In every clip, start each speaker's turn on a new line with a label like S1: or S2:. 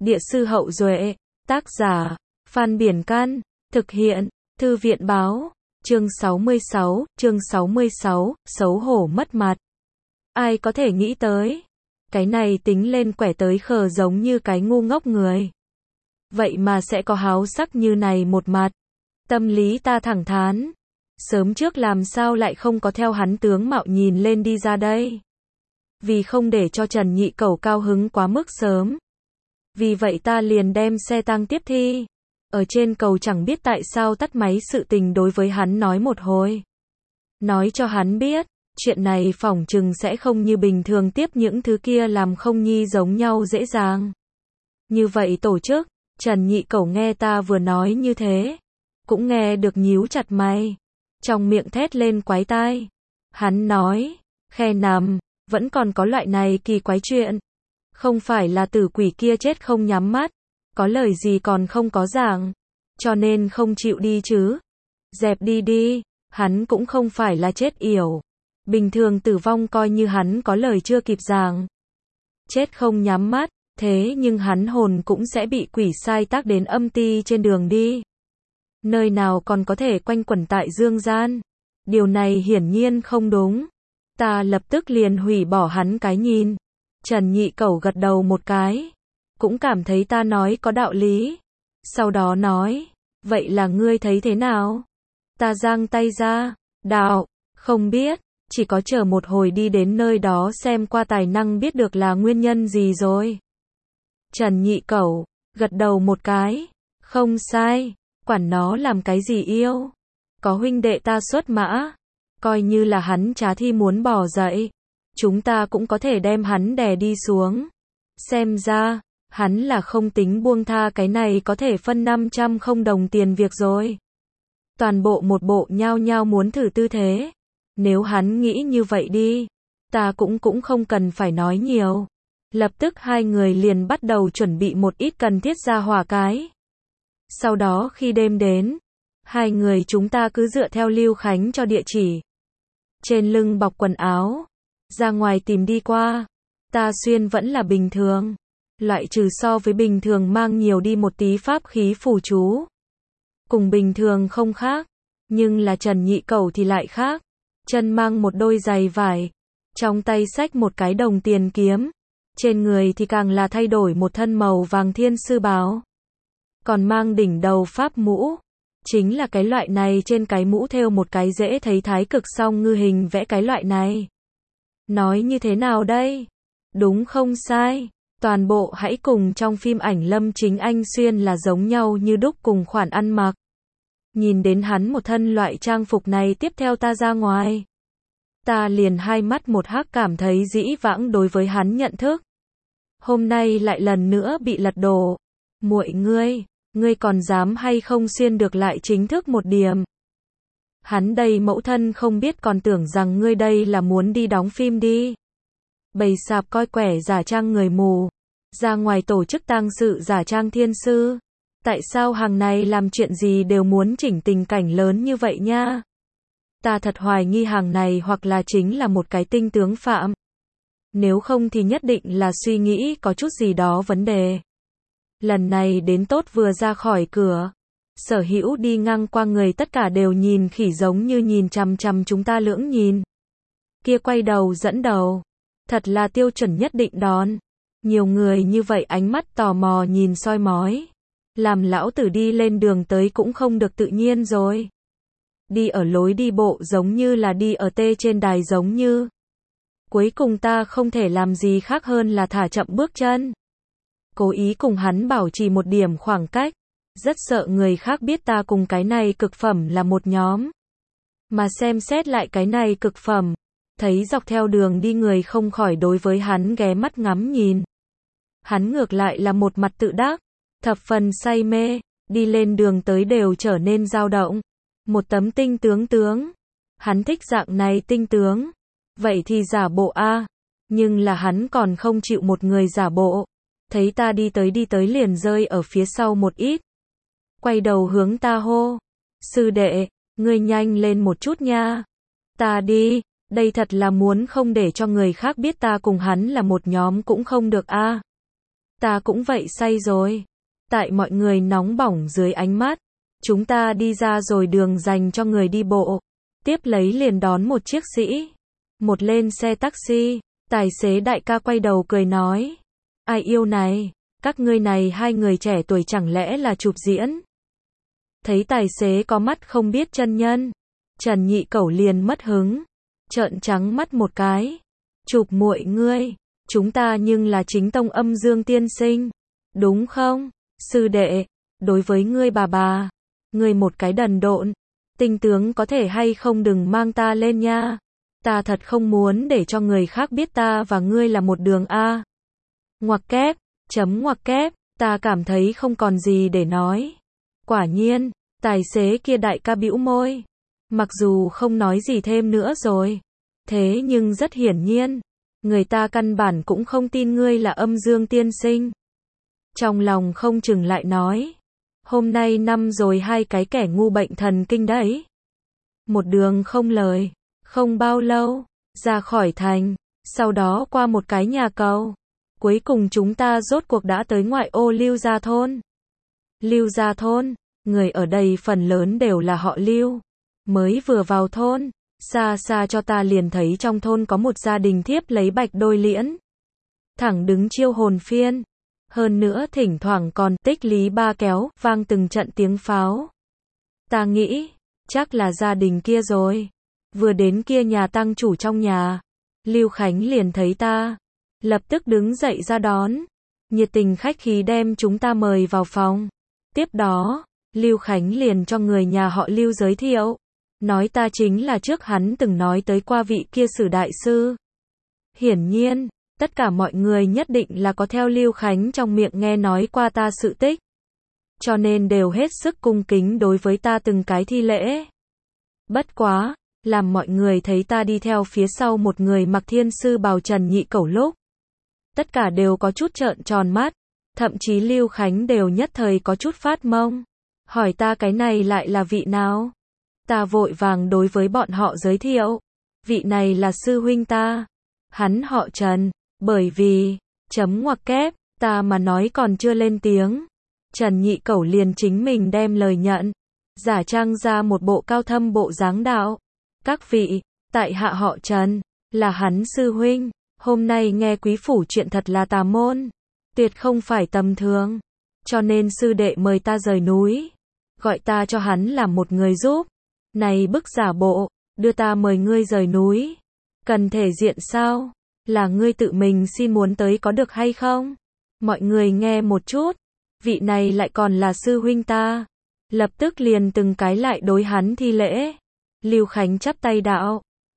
S1: Địa sư Hậu Duệ, tác giả, Phan Biển Can, thực hiện, Thư viện Báo, chương 66, xấu hổ mất mặt. Ai có thể nghĩ tới, cái này tính lên quẻ tới khờ giống như cái ngu ngốc người. Vậy mà sẽ có háo sắc như này một mặt. Tâm lý ta thẳng thắn. Sớm trước làm sao lại không có theo hắn tướng mạo nhìn lên đi ra đây. Vì không để cho Trần Nhị Cẩu cao hứng quá mức sớm. Vì vậy ta liền đem xe tang tiếp thi. Ở trên cầu chẳng biết tại sao tắt máy sự tình đối với hắn nói một hồi. Nói cho hắn biết, chuyện này phỏng chừng sẽ không như bình thường tiếp những thứ kia làm không nhi giống nhau dễ dàng. Như vậy tổ chức, Trần Nhị Cẩu nghe ta vừa nói như thế. Cũng nghe được nhíu chặt mày. Trong miệng thét lên quái tai. Hắn nói, khe nằm, vẫn còn có loại này kỳ quái chuyện. Không phải là tử quỷ kia chết không nhắm mắt. Có lời gì còn không có giảng. Cho nên không chịu đi chứ. Dẹp đi đi, hắn cũng không phải là chết yểu. Bình thường tử vong coi như hắn có lời chưa kịp giảng. Chết không nhắm mắt, thế nhưng hắn hồn cũng sẽ bị quỷ sai tác đến âm ti trên đường đi. Nơi nào còn có thể quanh quẩn tại dương gian. Điều này hiển nhiên không đúng. Ta lập tức liền hủy bỏ hắn cái nhìn. Trần Nhị Cẩu gật đầu một cái. Cũng cảm thấy ta nói có đạo lý. Sau đó nói, vậy là ngươi thấy thế nào? Ta giang tay ra, đạo, không biết, chỉ có chờ một hồi đi đến nơi đó xem qua tài năng biết được là nguyên nhân gì rồi. Trần Nhị Cẩu, gật đầu một cái, không sai, quản nó làm cái gì yêu. Có huynh đệ ta xuất mã, coi như là hắn trá thi muốn bỏ dậy. Chúng ta cũng có thể đem hắn đè đi xuống. Xem ra, hắn là không tính buông tha cái này có thể phân 500 không đồng tiền việc rồi. Toàn bộ một bộ nhao nhao muốn thử tư thế. Nếu hắn nghĩ như vậy đi, ta cũng không cần phải nói nhiều. Lập tức hai người liền bắt đầu chuẩn bị một ít cần thiết ra hỏa cái. Sau đó khi đêm đến, hai người chúng ta cứ dựa theo Lưu Khánh cho địa chỉ. Trên lưng bọc quần áo, ra ngoài tìm đi qua. Ta xuyên vẫn là bình thường. Loại trừ so với bình thường mang nhiều đi một tí pháp khí phù chú. Cùng bình thường không khác. Nhưng là Trần Nhị Cẩu thì lại khác. Chân mang một đôi giày vải. Trong tay xách một cái đồng tiền kiếm. Trên người thì càng là thay đổi một thân màu vàng thiên sư bào. Còn mang đỉnh đầu pháp mũ. Chính là cái loại này trên cái mũ thêu một cái dễ thấy thái cực song ngư hình vẽ cái loại này. Nói như thế nào đây? Đúng không sai. Toàn bộ hãy cùng trong phim ảnh Lâm Chính Anh xuyên là giống nhau như đúc cùng khoản ăn mặc. Nhìn đến hắn một thân loại trang phục này tiếp theo ta ra ngoài. Ta liền hai mắt một hắc cảm thấy dĩ vãng đối với hắn nhận thức. Hôm nay lại lần nữa bị lật đổ. Muội ngươi còn dám hay không xuyên được lại chính thức một điểm. Hắn đây mẫu thân không biết còn tưởng rằng ngươi đây là muốn đi đóng phim đi. Bầy sạp coi quẻ giả trang người mù. Ra ngoài tổ chức tang sự giả trang thiên sư. Tại sao hàng này làm chuyện gì đều muốn chỉnh tình cảnh lớn như vậy nha? Ta thật hoài nghi hàng này hoặc là chính là một cái tinh tướng phạm. Nếu không thì nhất định là suy nghĩ có chút gì đó vấn đề. Lần này đến tốt vừa ra khỏi cửa. Sở hữu đi ngang qua người tất cả đều nhìn khỉ giống như nhìn chằm chằm chúng ta lưỡng nhìn. Kia quay đầu dẫn đầu. Thật là tiêu chuẩn nhất định đón. Nhiều người như vậy ánh mắt tò mò nhìn soi mói. Làm lão tử đi lên đường tới cũng không được tự nhiên rồi. Đi ở lối đi bộ giống như là đi ở tê trên đài giống như. Cuối cùng ta không thể làm gì khác hơn là thả chậm bước chân. Cố ý cùng hắn bảo trì một điểm khoảng cách. Rất sợ người khác biết ta cùng cái này cực phẩm là một nhóm. Mà xem xét lại cái này cực phẩm. Thấy dọc theo đường đi người không khỏi đối với hắn ghé mắt ngắm nhìn. Hắn ngược lại là một mặt tự đắc. Thập phần say mê. Đi lên đường tới đều trở nên dao động. Một tấm tinh tướng. Hắn thích dạng này tinh tướng. Vậy thì giả bộ a. Nhưng là hắn còn không chịu một người giả bộ. Thấy ta đi tới liền rơi ở phía sau một ít. Quay đầu hướng ta hô. Sư đệ, ngươi nhanh lên một chút nha. Ta đi, đây thật là muốn không để cho người khác biết ta cùng hắn là một nhóm cũng không được a. Ta cũng vậy say rồi. Tại mọi người nóng bỏng dưới ánh mắt, chúng ta đi ra rồi đường dành cho người đi bộ. Tiếp lấy liền đón một chiếc sĩ. Một lên xe taxi, tài xế đại ca quay đầu cười nói. Ai yêu này, các ngươi này hai người trẻ tuổi chẳng lẽ là chụp diễn? Thấy tài xế có mắt không biết chân nhân, Trần Nhị Cẩu liền mất hứng, trợn trắng mắt một cái. Chụp muội ngươi, chúng ta nhưng là chính tông âm dương tiên sinh, đúng không? Sư đệ, đối với ngươi bà, ngươi một cái đần độn, tinh tướng có thể hay không đừng mang ta lên nha. Ta thật không muốn để cho người khác biết ta và ngươi là một đường A. Ngoặc kép, ngoặc kép, ta cảm thấy không còn gì để nói. Quả nhiên, tài xế kia đại ca bĩu môi. Mặc dù không nói gì thêm nữa rồi. Thế nhưng rất hiển nhiên, người ta căn bản cũng không tin ngươi là âm dương tiên sinh. Trong lòng không chừng lại nói. Hôm nay năm rồi hai cái kẻ ngu bệnh thần kinh đấy. Một đường không lời. Không bao lâu, ra khỏi thành, sau đó qua một cái nhà cầu. Cuối cùng chúng ta rốt cuộc đã tới ngoại ô Lưu Gia Thôn. Lưu Gia Thôn, người ở đây phần lớn đều là họ Lưu. Mới vừa vào thôn, xa xa cho ta liền thấy trong thôn có một gia đình thiếp lấy bạch đôi liễn. Thẳng đứng chiêu hồn phiên. Hơn nữa thỉnh thoảng còn tích lý ba kéo, vang từng trận tiếng pháo. Ta nghĩ, chắc là gia đình kia rồi. Vừa đến kia nhà tăng chủ trong nhà, Lưu Khánh liền thấy ta, lập tức đứng dậy ra đón, nhiệt tình khách khí đem chúng ta mời vào phòng. Tiếp đó, Lưu Khánh liền cho người nhà họ Lưu giới thiệu, nói ta chính là trước hắn từng nói tới qua vị kia Sử đại sư. Hiển nhiên, tất cả mọi người nhất định là có theo Lưu Khánh trong miệng nghe nói qua ta sự tích, cho nên đều hết sức cung kính đối với ta từng cái thi lễ. Bất quá, làm mọi người thấy ta đi theo phía sau một người mặc thiên sư bào Trần Nhị Cẩu lúc, tất cả đều có chút trợn tròn mắt, thậm chí Lưu Khánh đều nhất thời có chút phát mông, hỏi ta cái này lại là vị nào. Ta vội vàng đối với bọn họ giới thiệu, vị này là sư huynh ta, hắn họ Trần, bởi vì, ngoặc kép, ta mà nói còn chưa lên tiếng, Trần Nhị Cẩu liền chính mình đem lời nhận, giả trang ra một bộ cao thâm bộ dáng đạo. Các vị, tại hạ họ Trần, là hắn sư huynh, hôm nay nghe quý phủ chuyện thật là tà môn, tuyệt không phải tầm thường, cho nên sư đệ mời ta rời núi, gọi ta cho hắn làm một người giúp, này bức giả bộ, đưa ta mời ngươi rời núi, cần thể diện sao, là ngươi tự mình xin muốn tới có được hay không? Mọi người nghe một chút, vị này lại còn là sư huynh ta, lập tức liền từng cái lại đối hắn thi lễ. Lưu Khánh chắp tay đạo,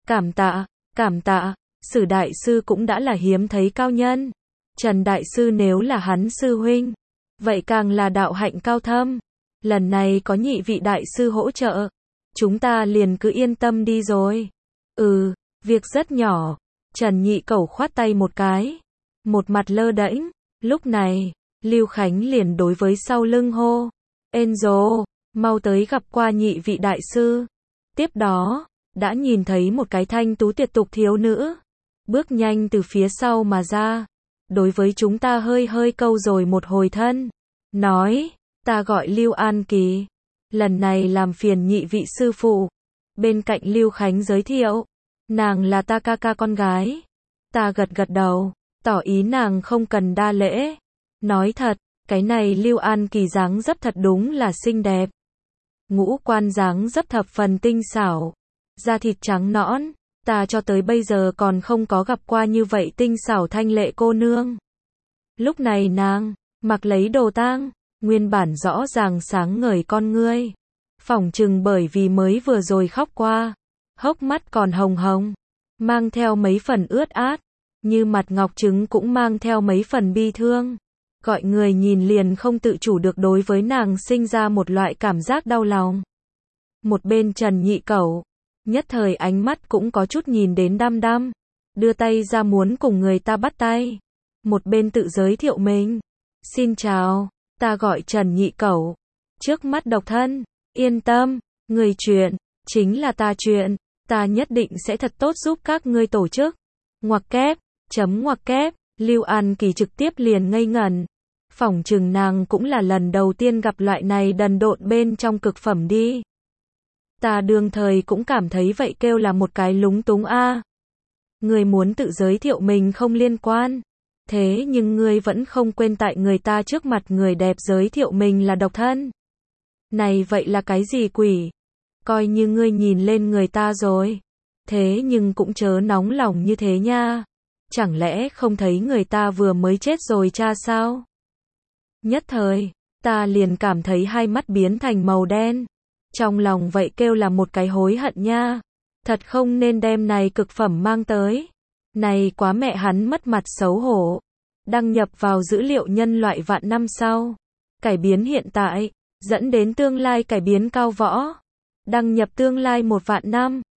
S1: cảm tạ, Sử đại sư cũng đã là hiếm thấy cao nhân. Trần đại sư nếu là hắn sư huynh, vậy càng là đạo hạnh cao thâm. Lần này có nhị vị đại sư hỗ trợ, chúng ta liền cứ yên tâm đi rồi. Việc rất nhỏ. Trần Nhị Cẩu khoát tay một cái, một mặt lơ đễnh. Lúc này, Lưu Khánh liền đối với sau lưng hô, Enzo, mau tới gặp qua nhị vị đại sư. Tiếp đó, đã nhìn thấy một cái thanh tú tuyệt tục thiếu nữ, bước nhanh từ phía sau mà ra, đối với chúng ta hơi câu rồi một hồi thân, nói, ta gọi Lưu An Kỳ, lần này làm phiền nhị vị sư phụ. Bên cạnh Lưu Khánh giới thiệu, nàng là ta ca con gái. Ta gật đầu, tỏ ý nàng không cần đa lễ. Nói thật, cái này Lưu An Kỳ dáng dấp thật đúng là xinh đẹp. Ngũ quan dáng dấp thập phần tinh xảo, da thịt trắng nõn, ta cho tới bây giờ còn không có gặp qua như vậy tinh xảo thanh lệ cô nương. Lúc này nàng, mặc lấy đồ tang, nguyên bản rõ ràng sáng ngời con ngươi. Phỏng chừng bởi vì mới vừa rồi khóc qua, hốc mắt còn hồng hồng, mang theo mấy phần ướt át, như mặt ngọc trứng cũng mang theo mấy phần bi thương. Gọi người nhìn liền không tự chủ được đối với nàng sinh ra một loại cảm giác đau lòng. Một bên Trần Nhị Cẩu, nhất thời ánh mắt cũng có chút nhìn đến đăm đăm, đưa tay ra muốn cùng người ta bắt tay. Một bên tự giới thiệu mình, xin chào, ta gọi Trần Nhị Cẩu, trước mắt độc thân, yên tâm, người chuyện, chính là ta chuyện, ta nhất định sẽ thật tốt giúp các ngươi tổ chức. Ngoặc kép, ngoặc kép, Lưu An Kỳ trực tiếp liền ngây ngẩn. Phỏng chừng nàng cũng là lần đầu tiên gặp loại này đần độn bên trong cực phẩm đi. Ta đương thời cũng cảm thấy vậy kêu là một cái lúng túng a. Ngươi muốn tự giới thiệu mình không liên quan. Thế nhưng ngươi vẫn không quên tại người ta trước mặt người đẹp giới thiệu mình là độc thân. Này vậy là cái gì quỷ? Coi như ngươi nhìn lên người ta rồi. Thế nhưng cũng chớ nóng lòng như thế nha. Chẳng lẽ không thấy người ta vừa mới chết rồi cha sao? Nhất thời, ta liền cảm thấy hai mắt biến thành màu đen. Trong lòng vậy kêu là một cái hối hận nha. Thật không nên đem này cực phẩm mang tới. Này quá mẹ hắn mất mặt xấu hổ. Đăng nhập vào dữ liệu nhân loại vạn năm sau. Cải biến hiện tại, dẫn đến tương lai cải biến cao võ. Đăng nhập tương lai 1 vạn năm.